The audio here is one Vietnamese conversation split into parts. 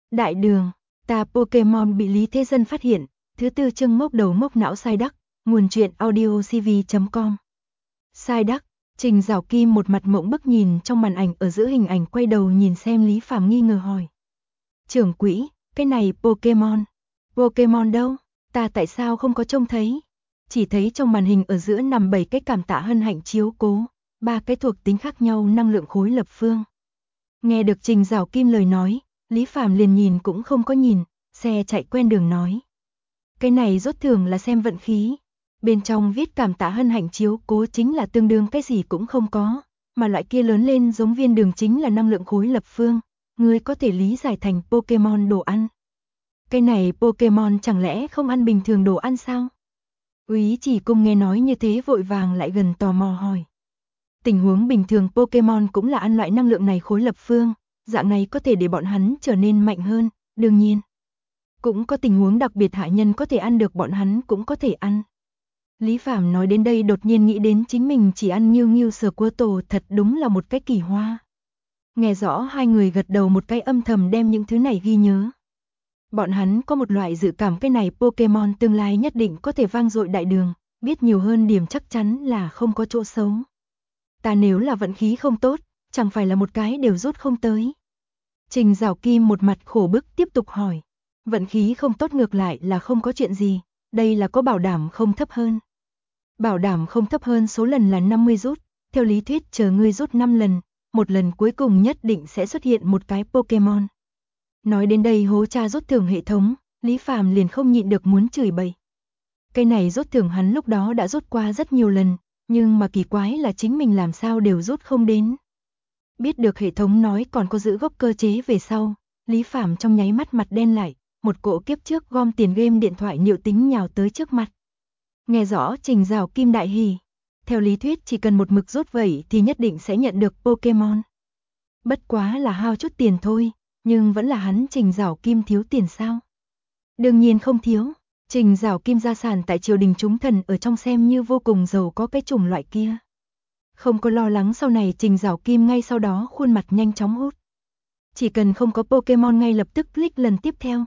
Đại đường, ta Pokemon bị Lý Thế Dân phát hiện, thứ tư chương mốc đầu mốc não sai đắc, nguồn truyện audiocv.com. Sai đắc, Trình Giảo Kim một mặt mộng bức nhìn trong màn ảnh ở giữa hình ảnh quay đầu nhìn xem Lý Phàm nghi ngờ hỏi. Trưởng quỹ, cái này Pokemon đâu? Ta tại sao không có trông thấy? Chỉ thấy trong màn hình ở giữa nằm 7 cái cảm tạ hân hạnh chiếu cố, 3 cái thuộc tính khác nhau năng lượng khối lập phương. Nghe được Trình Giảo Kim lời nói, Lý Phàm liền nhìn cũng không có nhìn, xe chạy quen đường nói. Cái này rốt thường là xem vận khí. Bên trong viết cảm tạ hân hạnh chiếu cố chính là tương đương cái gì cũng không có, mà loại kia lớn lên giống viên đường chính là năng lượng khối lập phương, ngươi có thể lý giải thành Pokemon đồ ăn. Cái này Pokemon chẳng lẽ không ăn bình thường đồ ăn sao? Úy Chỉ Cung nghe nói như thế vội vàng lại gần tò mò hỏi. Tình huống bình thường Pokemon cũng là ăn loại năng lượng này khối lập phương, dạng này có thể để bọn hắn trở nên mạnh hơn, đương nhiên. Cũng có tình huống đặc biệt hạ nhân có thể ăn được bọn hắn cũng có thể ăn. Lý Phàm nói đến đây đột nhiên nghĩ đến chính mình chỉ ăn Mew sờ cua tổ thật đúng là một cái kỳ hoa. Nghe rõ hai người gật đầu một cái âm thầm đem những thứ này ghi nhớ. Bọn hắn có một loại dự cảm cái này Pokemon tương lai nhất định có thể vang dội đại đường, biết nhiều hơn điểm chắc chắn là không có chỗ xấu. Ta nếu là vận khí không tốt, chẳng phải là một cái đều rút không tới. Trình Giảo Kim một mặt khổ bức tiếp tục hỏi. Vận khí không tốt ngược lại là không có chuyện gì, đây là có bảo đảm không thấp hơn. Bảo đảm không thấp hơn số lần là 50 rút, theo lý thuyết chờ ngươi rút 5 lần, một lần cuối cùng nhất định sẽ xuất hiện một cái Pokemon. Nói đến đây hố tra rút thưởng hệ thống, Lý Phàm liền không nhịn được muốn chửi bậy. Cái này rút thưởng hắn lúc đó đã rút qua rất nhiều lần, nhưng mà kỳ quái là chính mình làm sao đều rút không đến. Biết được hệ thống nói còn có giữ gốc cơ chế về sau, Lý Phàm trong nháy mắt mặt đen lại, một cỗ kiếp trước gom tiền game điện thoại nhiệu tính nhào tới trước mặt. Nghe rõ Trình Giảo Kim đại hỉ. Theo lý thuyết chỉ cần một mực rút vậy thì nhất định sẽ nhận được Pokemon. Bất quá là hao chút tiền thôi, nhưng vẫn là hắn Trình Giảo Kim thiếu tiền sao? Đương nhiên không thiếu. Trình Giảo Kim gia sản tại triều đình chúng thần ở trong xem như vô cùng giàu có cái chủng loại kia. Không có lo lắng sau này Trình Giảo Kim ngay sau đó khuôn mặt nhanh chóng hút. Chỉ cần không có Pokemon ngay lập tức click lần tiếp theo.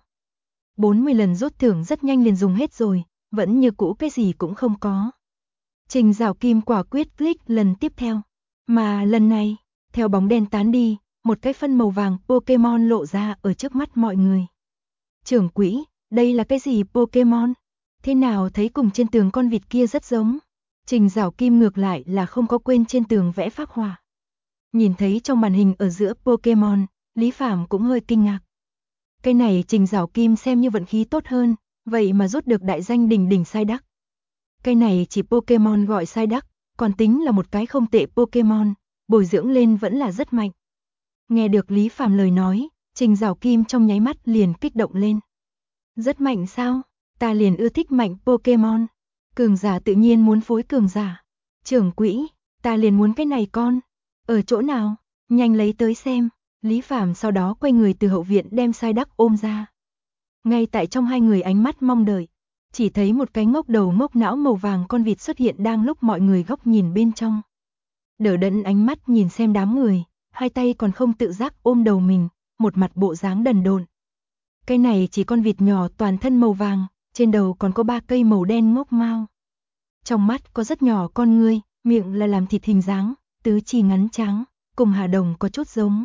40 lần rút thưởng rất nhanh liền dùng hết rồi, vẫn như cũ cái gì cũng không có. Trình Giảo Kim quả quyết click lần tiếp theo. Mà lần này, theo bóng đen tán đi, một cái phân màu vàng Pokemon lộ ra ở trước mắt mọi người. Trưởng quỹ, đây là cái gì Pokemon? Thế nào thấy cùng trên tường con vịt kia rất giống? Trình Giảo Kim ngược lại là không có quên trên tường vẽ phác họa. Nhìn thấy trong màn hình ở giữa Pokemon, Lý Phàm cũng hơi kinh ngạc. Cái này Trình Giảo Kim xem như vận khí tốt hơn, vậy mà rút được đại danh đỉnh đỉnh sai đắc. Cái này chỉ Pokemon gọi sai đắc, còn tính là một cái không tệ Pokemon, bồi dưỡng lên vẫn là rất mạnh. Nghe được Lý Phàm lời nói, Trình Giảo Kim trong nháy mắt liền kích động lên. Rất mạnh sao? Ta liền ưa thích mạnh Pokemon. Cường giả tự nhiên muốn phối cường giả. Trưởng quỹ, ta liền muốn cái này con. Ở chỗ nào? Nhanh lấy tới xem. Lý Phàm sau đó quay người từ hậu viện đem sai đắc ôm ra. Ngay tại trong hai người ánh mắt mong đợi, chỉ thấy một cái ngốc đầu ngốc não màu vàng con vịt xuất hiện đang lúc mọi người góc nhìn bên trong. Đỡ đẫn ánh mắt nhìn xem đám người, hai tay còn không tự giác ôm đầu mình, một mặt bộ dáng đần độn. Cái này chỉ con vịt nhỏ toàn thân màu vàng, trên đầu còn có 3 cây màu đen ngốc mao. Trong mắt có rất nhỏ con ngươi, miệng là làm thịt hình dáng, tứ chi ngắn trắng, cùng Hà Đồng có chút giống.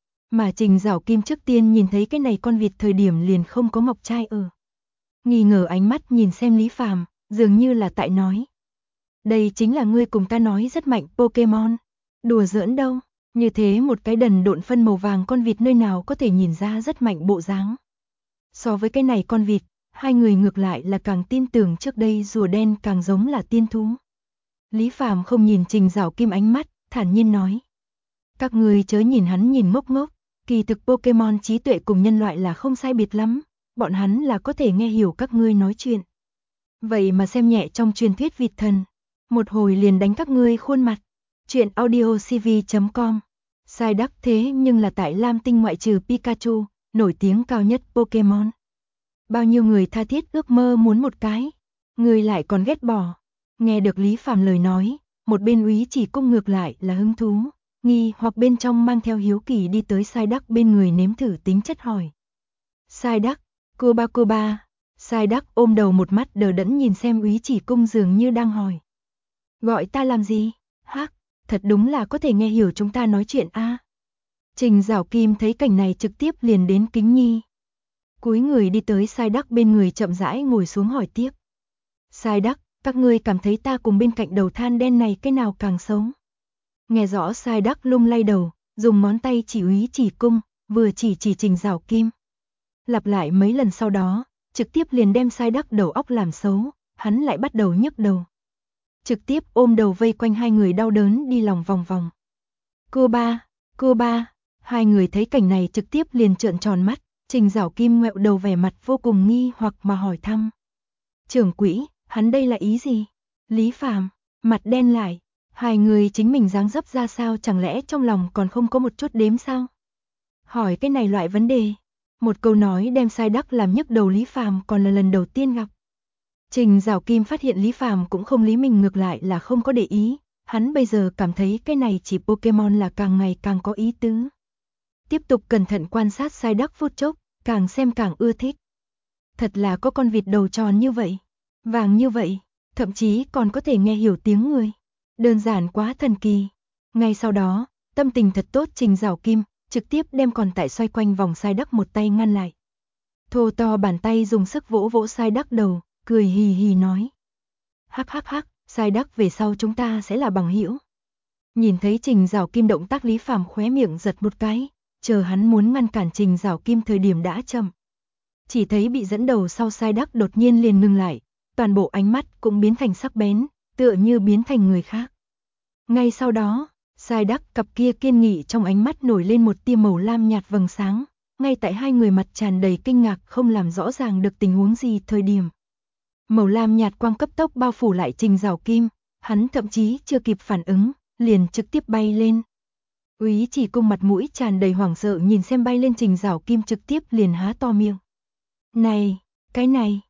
Mà Trình Giảo Kim trước tiên nhìn thấy cái này con vịt thời điểm liền không có ngọc trai ở. Nghi ngờ ánh mắt nhìn xem Lý Phàm, dường như là tại nói. Đây chính là ngươi cùng ta nói rất mạnh Pokemon. Đùa giỡn đâu, như thế một cái đần độn phân màu vàng con vịt nơi nào có thể nhìn ra rất mạnh bộ dáng. So với cái này con vịt, hai người ngược lại là càng tin tưởng trước đây rùa đen càng giống là tiên thú. Lý Phàm không nhìn Trình Giảo Kim ánh mắt, thản nhiên nói. Các ngươi chớ nhìn hắn nhìn ngốc ngốc, kỳ thực Pokemon trí tuệ cùng nhân loại là không sai biệt lắm, bọn hắn là có thể nghe hiểu các ngươi nói chuyện. Vậy mà xem nhẹ trong truyền thuyết vịt thần, một hồi liền đánh các ngươi khuôn mặt. Chuyện audiocv.com. Sai đắc thế nhưng là tại Lam Tinh ngoại trừ Pikachu, nổi tiếng cao nhất Pokemon. Bao nhiêu người tha thiết ước mơ muốn một cái, người lại còn ghét bỏ. Nghe được Lý Phàm lời nói, một bên Úy Chỉ Cung ngược lại là hứng thú, nghi hoặc bên trong mang theo hiếu kỳ đi tới sai đắc bên người nếm thử tính chất hỏi. Sai Đắc, cô ba. Sai Đắc ôm đầu một mắt đờ đẫn nhìn xem Úy Chỉ Cung dường như đang hỏi. Gọi ta làm gì? Hắc, thật đúng là có thể nghe hiểu chúng ta nói chuyện a. Trình Giảo Kim thấy cảnh này trực tiếp liền đến Kính Nhi. Cúi người đi tới Sai Đắc bên người chậm rãi ngồi xuống hỏi tiếp. Sai Đắc, các ngươi cảm thấy ta cùng bên cạnh đầu than đen này cái nào càng xấu? Nghe rõ Sai Đắc lung lay đầu, dùng ngón tay chỉ Úy Chỉ Cung, vừa chỉ Trình Giảo Kim. Lặp lại mấy lần sau đó, trực tiếp liền đem Sai Đắc đầu óc làm xấu, hắn lại bắt đầu nhức đầu. Trực tiếp ôm đầu vây quanh hai người đau đớn đi lòng vòng vòng. Cô ba, hai người thấy cảnh này trực tiếp liền trợn tròn mắt, Trình Giảo Kim ngoẹo đầu vẻ mặt vô cùng nghi hoặc mà hỏi thăm. Trưởng quỹ, hắn đây là ý gì? Lý Phàm, mặt đen lại, hai người chính mình dáng dấp ra sao chẳng lẽ trong lòng còn không có một chút đếm sao? Hỏi cái này loại vấn đề, một câu nói đem Sai Đắc làm nhức đầu Lý Phàm còn là lần đầu tiên gặp. Trình Giảo Kim phát hiện Lý Phàm cũng không lý mình ngược lại là không có để ý, hắn bây giờ cảm thấy cái này chỉ Pokemon là càng ngày càng có ý tứ. Tiếp tục cẩn thận quan sát Sai Đắc phút chốc, càng xem càng ưa thích. Thật là có con vịt đầu tròn như vậy, vàng như vậy, thậm chí còn có thể nghe hiểu tiếng người. Đơn giản quá thần kỳ. Ngay sau đó, tâm tình thật tốt Trình Giảo Kim, trực tiếp đem còn tại xoay quanh vòng Sai Đắc một tay ngăn lại. Thô to bàn tay dùng sức vỗ vỗ Sai Đắc đầu, cười hì hì nói. Hắc, Sai Đắc về sau chúng ta sẽ là bằng hữu. Nhìn thấy Trình Giảo Kim động tác Lý Phàm khóe miệng giật một cái, chờ hắn muốn ngăn cản Trình Giảo Kim thời điểm đã chậm. Chỉ thấy bị dẫn đầu sau Sai Đắc đột nhiên liền ngừng lại, toàn bộ ánh mắt cũng biến thành sắc bén, tựa như biến thành người khác. Ngay sau đó, Sai Đắc cặp kia kiên nghị trong ánh mắt nổi lên một tia màu lam nhạt vầng sáng, ngay tại hai người mặt tràn đầy kinh ngạc không làm rõ ràng được tình huống gì thời điểm. Màu lam nhạt quang cấp tốc bao phủ lại Trình Giảo Kim, hắn thậm chí chưa kịp phản ứng, liền trực tiếp bay lên. Úy Chỉ Cung mặt mũi tràn đầy hoảng sợ nhìn xem bay lên Trình Giảo Kim trực tiếp liền há to miệng. Này, cái này,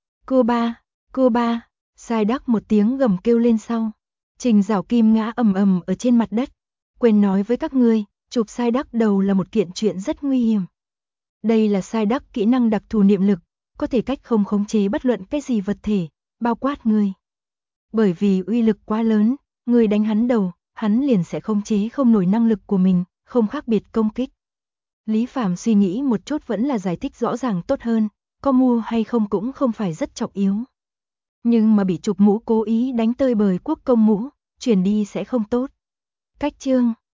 cô ba, Sai Đắc một tiếng gầm kêu lên sau. Trình Giảo Kim ngã ầm ầm ở trên mặt đất, quên nói với các ngươi, chụp Sai Đắc đầu là một kiện chuyện rất nguy hiểm. Đây là Sai Đắc kỹ năng đặc thù niệm lực, có thể cách không khống chế bất luận cái gì vật thể, bao quát người. Bởi vì uy lực quá lớn, người đánh hắn đầu, hắn liền sẽ khống chế không nổi năng lực của mình, không khác biệt công kích. Lý Phàm suy nghĩ một chút vẫn là giải thích rõ ràng tốt hơn, có mua hay không cũng không phải rất trọng yếu. Nhưng mà bị chụp mũ cố ý đánh tơi bời quốc công mũ, chuyển đi sẽ không tốt. Cách chương